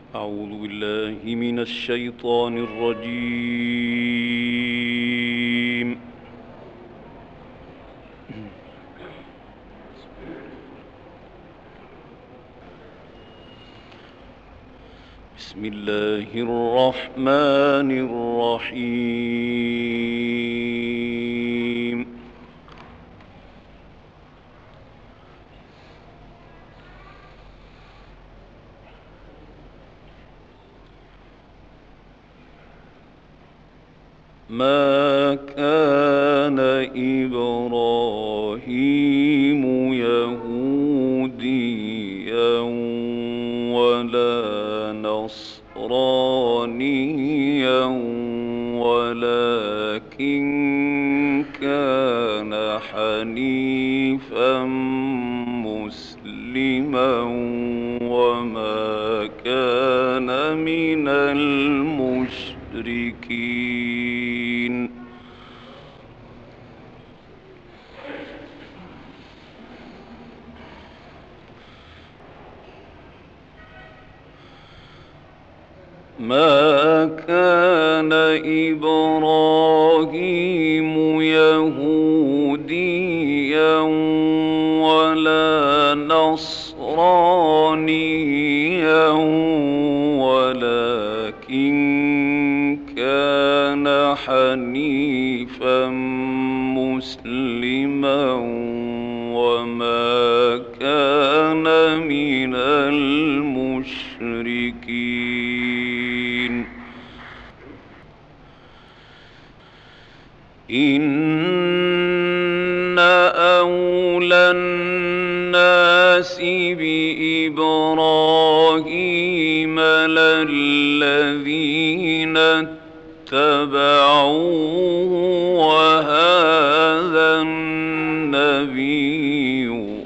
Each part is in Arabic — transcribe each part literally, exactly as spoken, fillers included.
أعوذ بالله من الشيطان الرجيم. بسم الله الرحمن الرحيم. ما كان إبراهيم يهوديا ولا نصرانيا ولكن كان حنيفا مسلما وما كان من المشركين. ما كان إبراهيم يهوديا ولا نصرانيا ولكن كان حنيفا مسلما وما كان من المشركين. إن أولى الناس بإبراهيم للذين اتبعوه وهذا النبي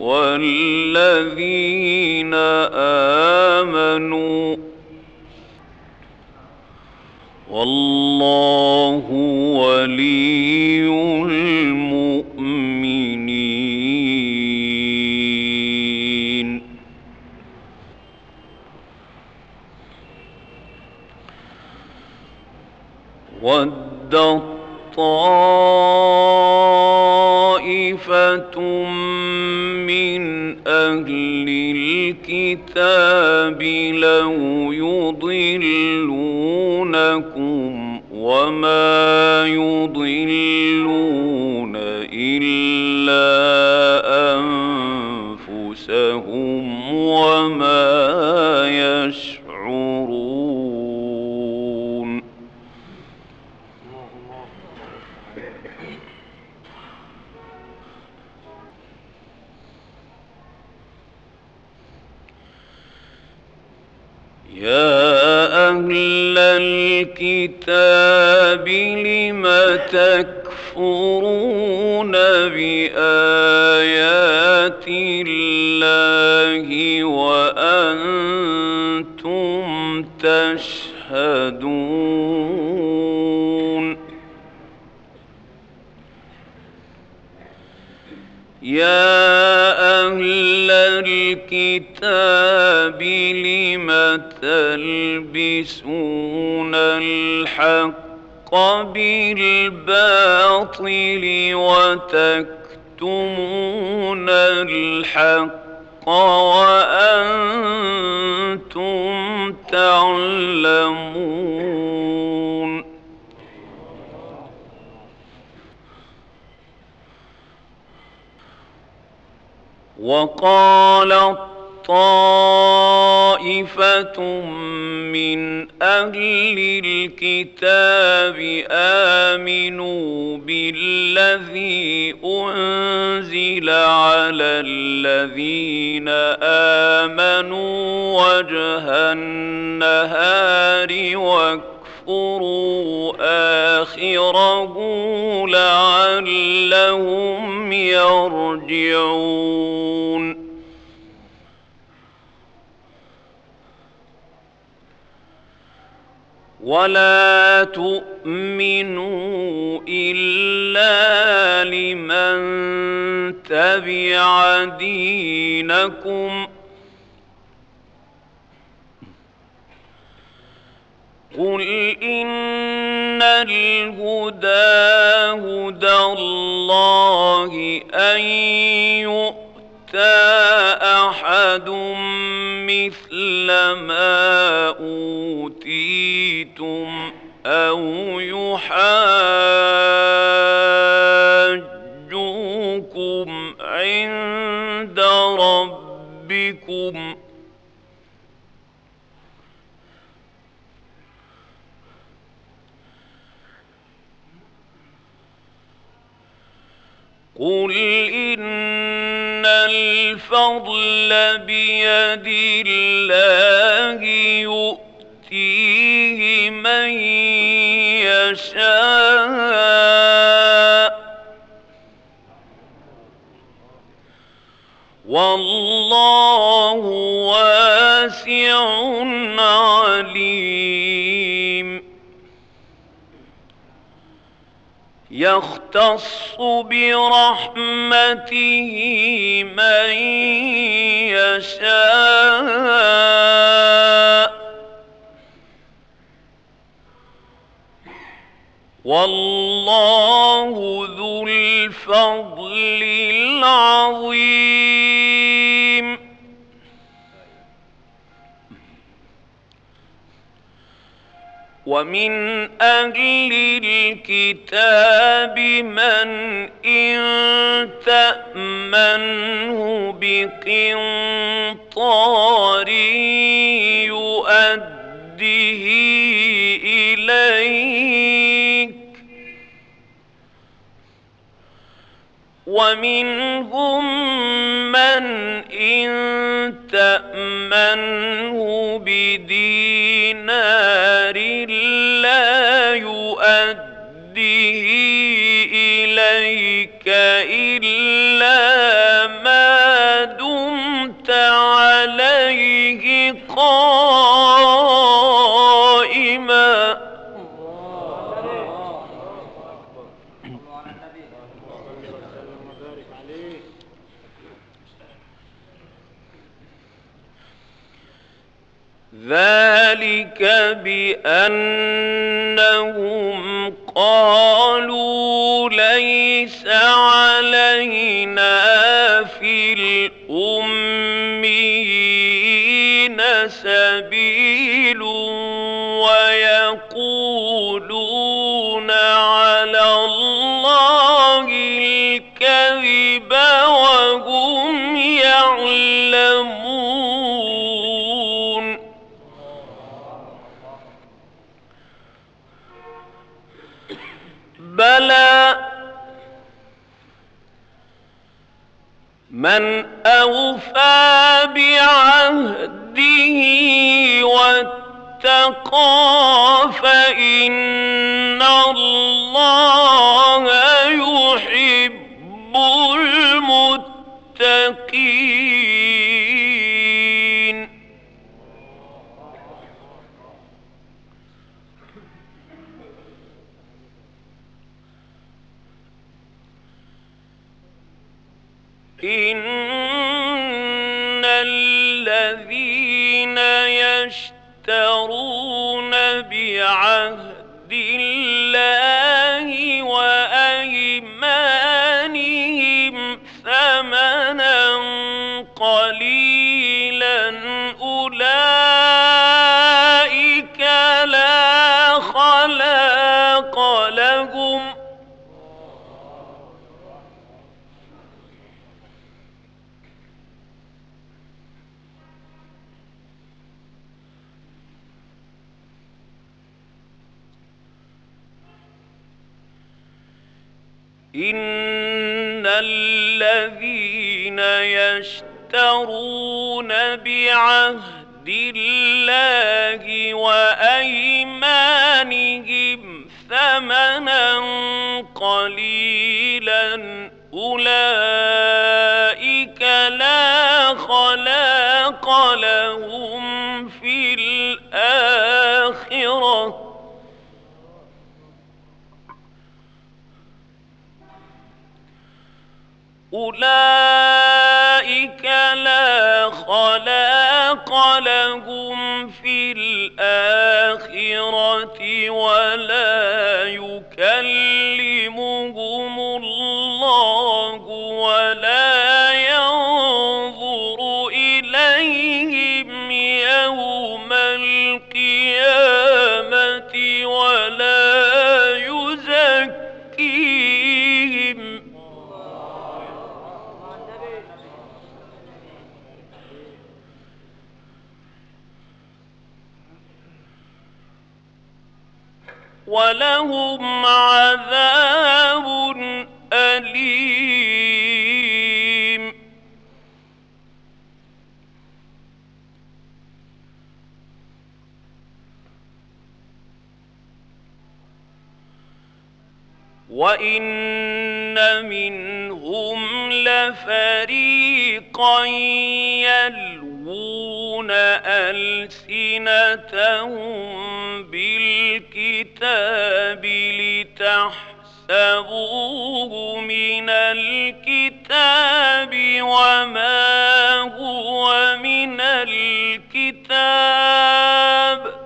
والذين آمنوا والله ولي المؤمنين. ودت طائفة من أهل الكتاب لو يضلونكم وما يضلون إلا أنفسهم وما يشعرون. يا أهل الكتاب لم تكفرون بآيات الله وأنتم تشهدون. يا أهل الكتاب لم تلبسون الحق بالباطل وتكتمون الحق وأنتم تعلمون. وقالت طائفة من أهل الكتاب آمنوا بالذي أنزل على الذين آمنوا وجه النهار واكفروا آخره لعلهم يرجعون. ولا تؤمنوا إلا لمن تبع دينكم قل إن الهدى هدى الله أن يؤتى أحد مثل ما أوتيتم أو يحاجوكم عند ربكم قل إن الفضل بيد الله يؤتيه من يشاء والله واسع عليم يختص برحمته من يشاء والله ذو الفضل العظيم ومن أهل الكتاب من إن تأمنه بقنطار يؤديه إليك ومنهم من إن تأمنه بدينار لا يؤديه إليك إلا ما دمت عليه قائما ذلك بأنهم قالوا ليس علينا في الأميين سبيل ويقولون على الله الكذب وهم يعلمون بلى من أوفى بعهده واتقى فإن الله يحب المتقين إن الذين يشترون بعهد الله وأيمانهم ثمنا قليلا أولئك لا خلاق لهم إن الذين يشترون بعهد الله وأيمانهم ثمنا قليلا أولئك لا خلاق لهم في الآخرة أولئك لا خلاق لهم في الآخرة ولا يكلمهم الله ولا ينظر إليهم يوم القيامة ولا يزكيهم ولهم عذاب أليم. وإن منهم لفريقا يلوون ألسنتهم بالكتاب لتحسبوه من الكتاب وما هو من الكتاب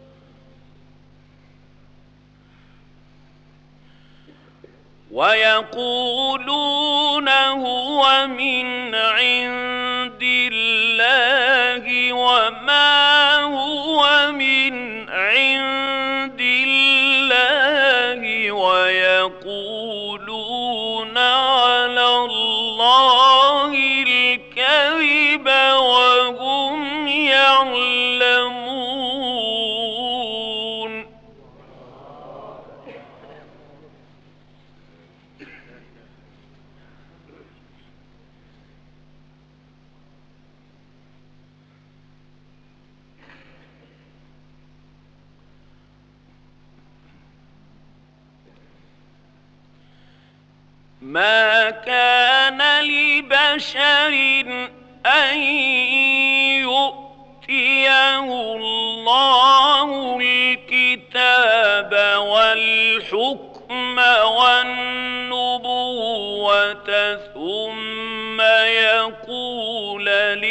ويقولون هو من عند الله وما هو من عند الله ويقولون على الله الكذب وهم يعلمون. ما كان لبشر أن يؤتيه الله الكتاب والحكم والنبوة ثم يقول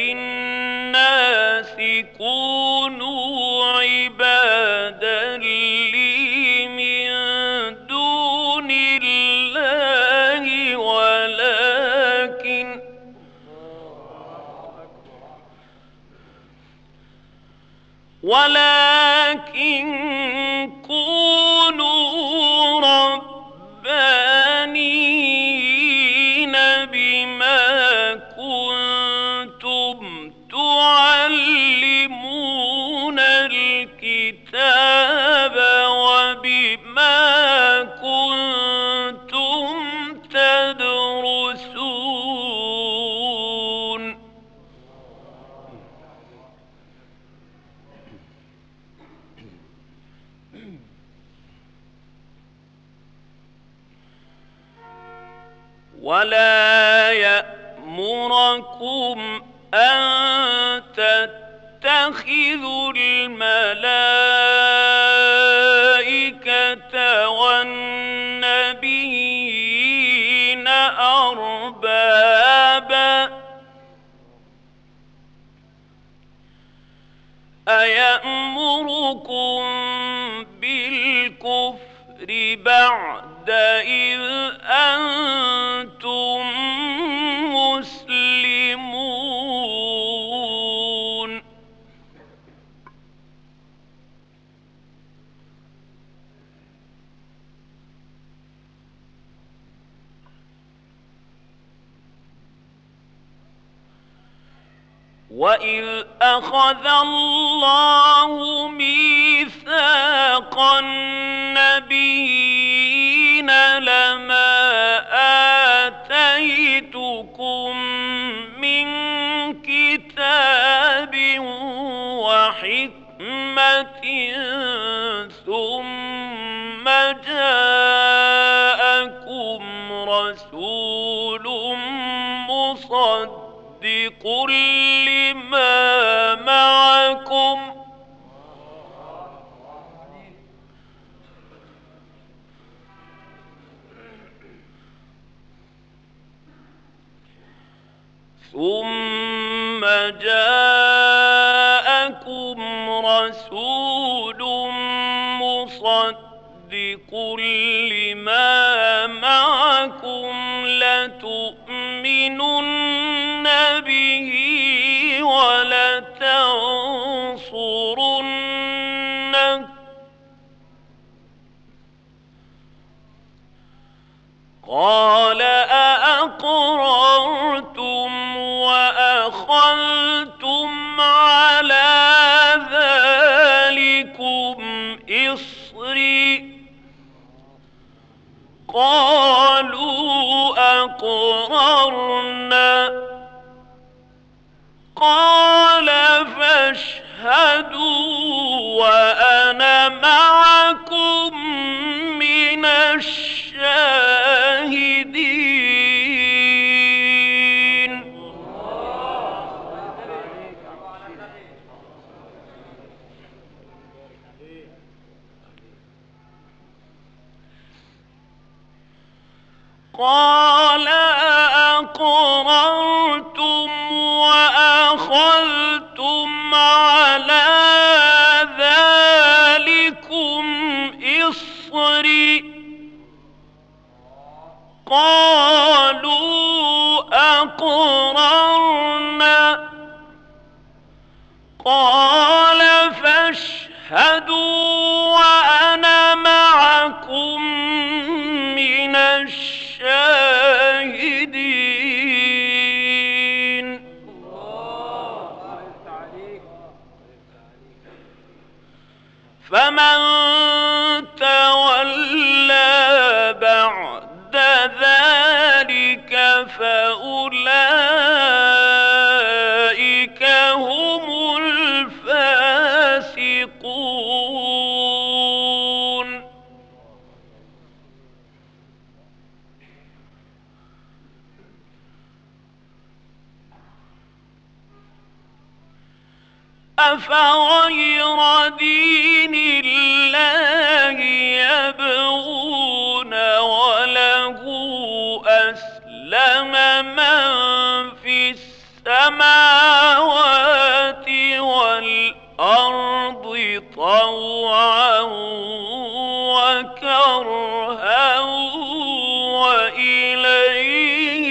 للناس كونوا عبادا لي من دون الله ولكن ولكن كونوا ربانيين بما كنتم تعلمون الكتاب وبما كنتم تدرسون. ولا يأمركم أن تتخذوا الملائكة والنبيين أربابا أيأمركم بالكفر بعد إذ أنتم مسلمون. وإذ أخذ الله ميثاق النبيين لما آتيتكم من كتاب وحكمة ثم جاءكم رسول مصدق لما معكم ثم جاءكم رسول مصدق بكل ما معكم لتؤمنن به ولتنصرنه قال أأقررتم وأخذتم على ذلكم إصري قالوا أقررنا قال فاشهدوا وأنا معكم من الشاهدين. قال أأقررتم وأخذتم على ذلكم إصري قالوا أقررنا قال فاشهدوا وأنا معكم من الشاهدين. فمن تولى بعد ذلك فأولئك هم الفاسقون. أفغير دين الله يبغون وله أسلم من في السماوات والأرض طوعا وكرها وإليه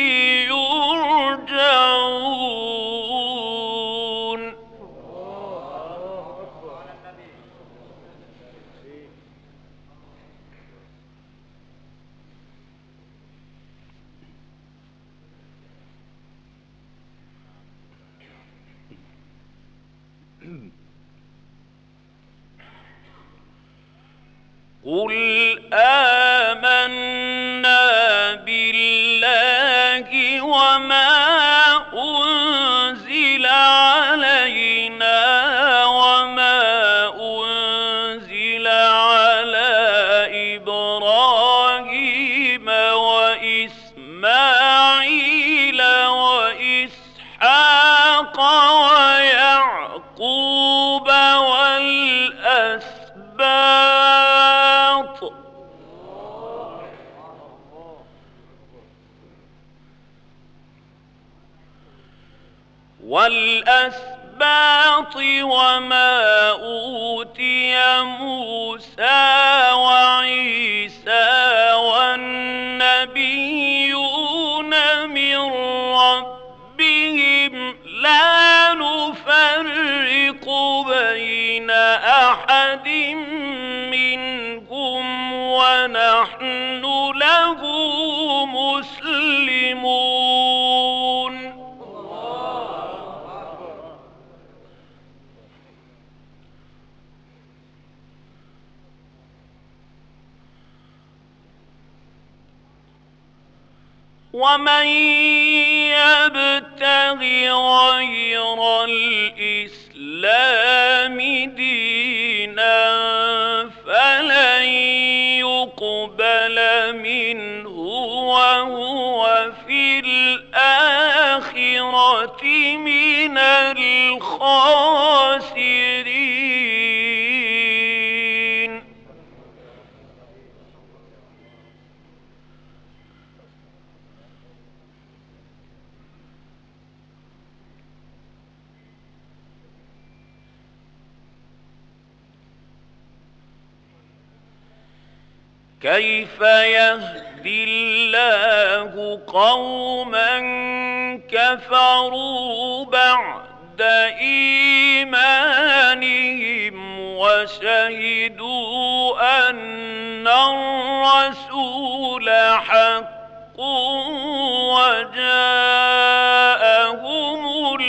يرجعون. قل آمنا بالله وما أنزل علينا وما أنزل على إبراهيم وإسماعيل وإسحاق ويعقوب والأسباط والأسباط وما أوتي موسى وعيسى والنبيون من ربهم لا نفرق بين أحد منهم ونحن له مسلمون. ومن يبتغ غير الإسلام دينا فلن يقبل منه وهو في الآخرة من الخاسرين. كيف يهدي الله قوما كفروا بعد إيمانهم وشهدوا أن الرسول حق وجاءهم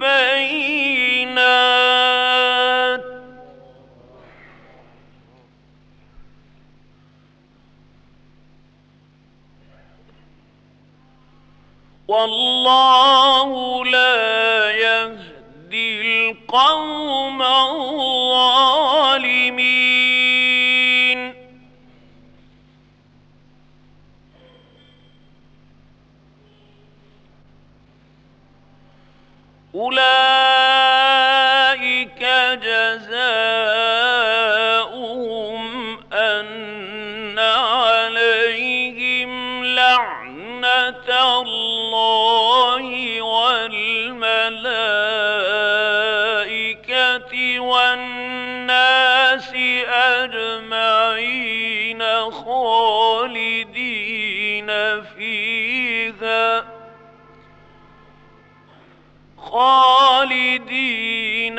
البينات والله لا يهدي القوم الظالمين. أولئك جزاؤهم أن عليهم لعنة الله والملائكة والناس أجمعين خالدين فيها خالدين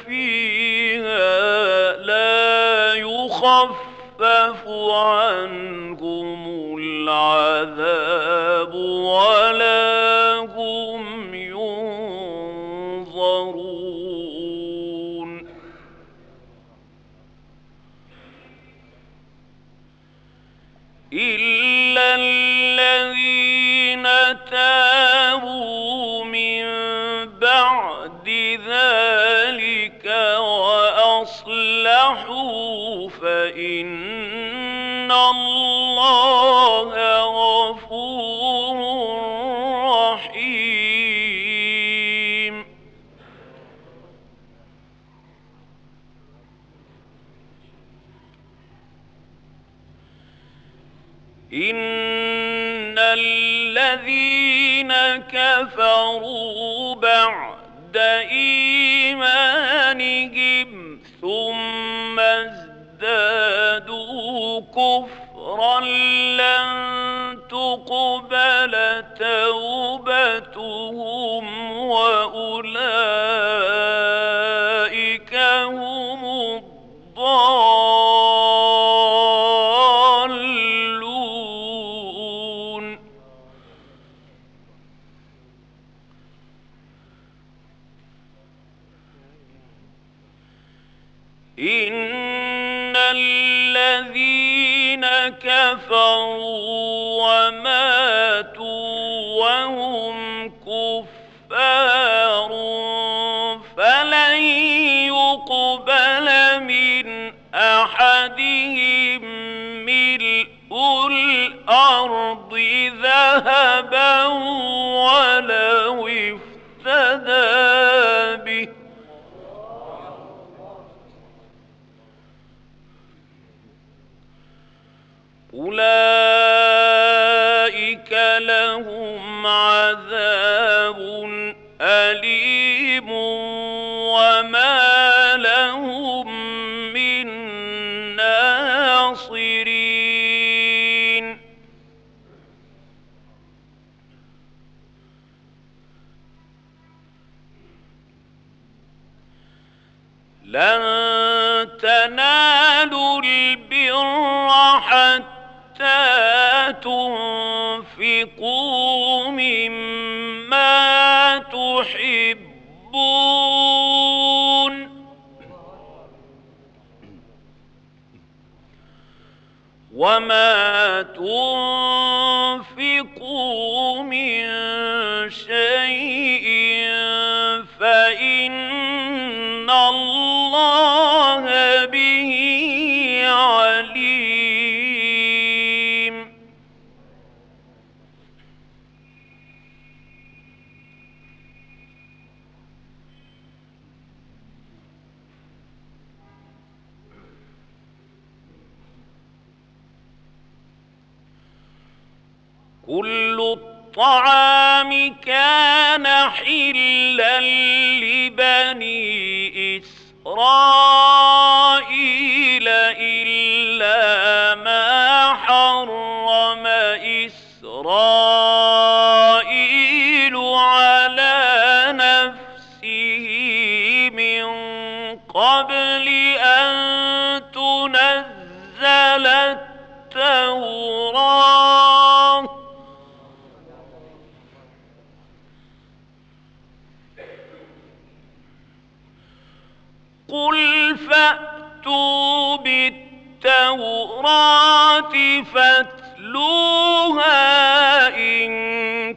فيها لا يخفف عنهم العذاب ولا هم ينظرون. إلا الذين تابوا من بعد ذلك وأصلحوا فإن الله غفور رحيم. إن الذين كفروا بعد إيمانهم ثم ازدادوا كفرا لن تقبل توبتهم وأولئك هم الضالون. إن الذين كفروا وماتوا وهم كفار فلن يقبل من أحدهم ملء الأرض ذهبا ولو افتدى به أولئك لهم عذاب أليم وما لهم من ناصرين. لن تنالوا البر حتى تنفقوا مما تحبون وما تنفقوا من شيء فإن الله به عليم. كل الطعام كان حلا لبني إسرائيل إلا ما قبل أن تنزل التوراة قل فأتوا بالتوراة فاتلوها إن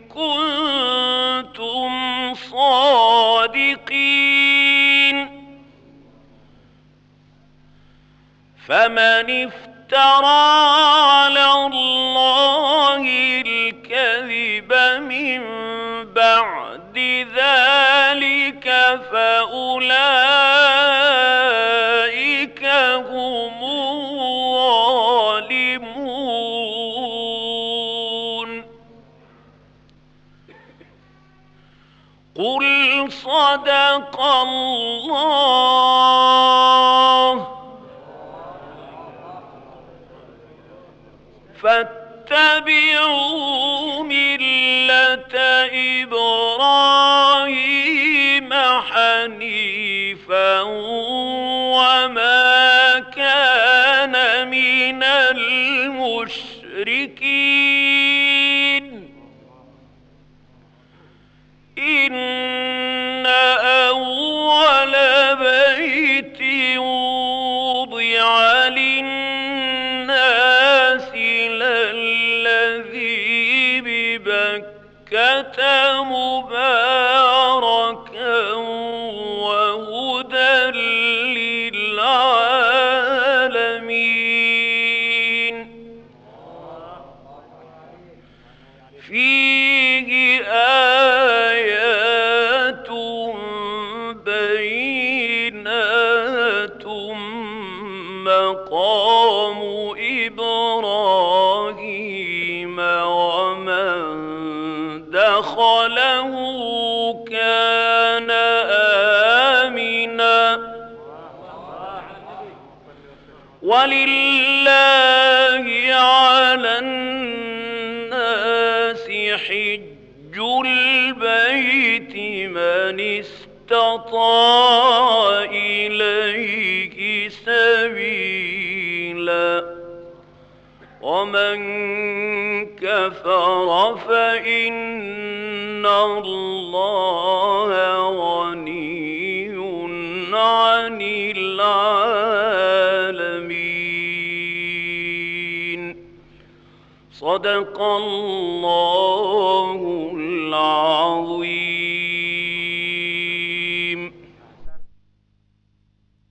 كنتم صادقين فمن افترى على الله الكذب من بعد ذلك فأولئك هم الظالمون قل صدق الله فاتبعوا ملة إبراهيم حنيفا وما كان من المشركين إن أول بيت وضع للناس للذي ببكة مباركا وهدى للعالمين فيه آيات بينات مقام إبراهيم ومن دخله كان آمنا ولله على الناس حج البيت من استطاع إليه سبيلا ومن كفر فإن الله غني عن العالمين صدق الله العظيم.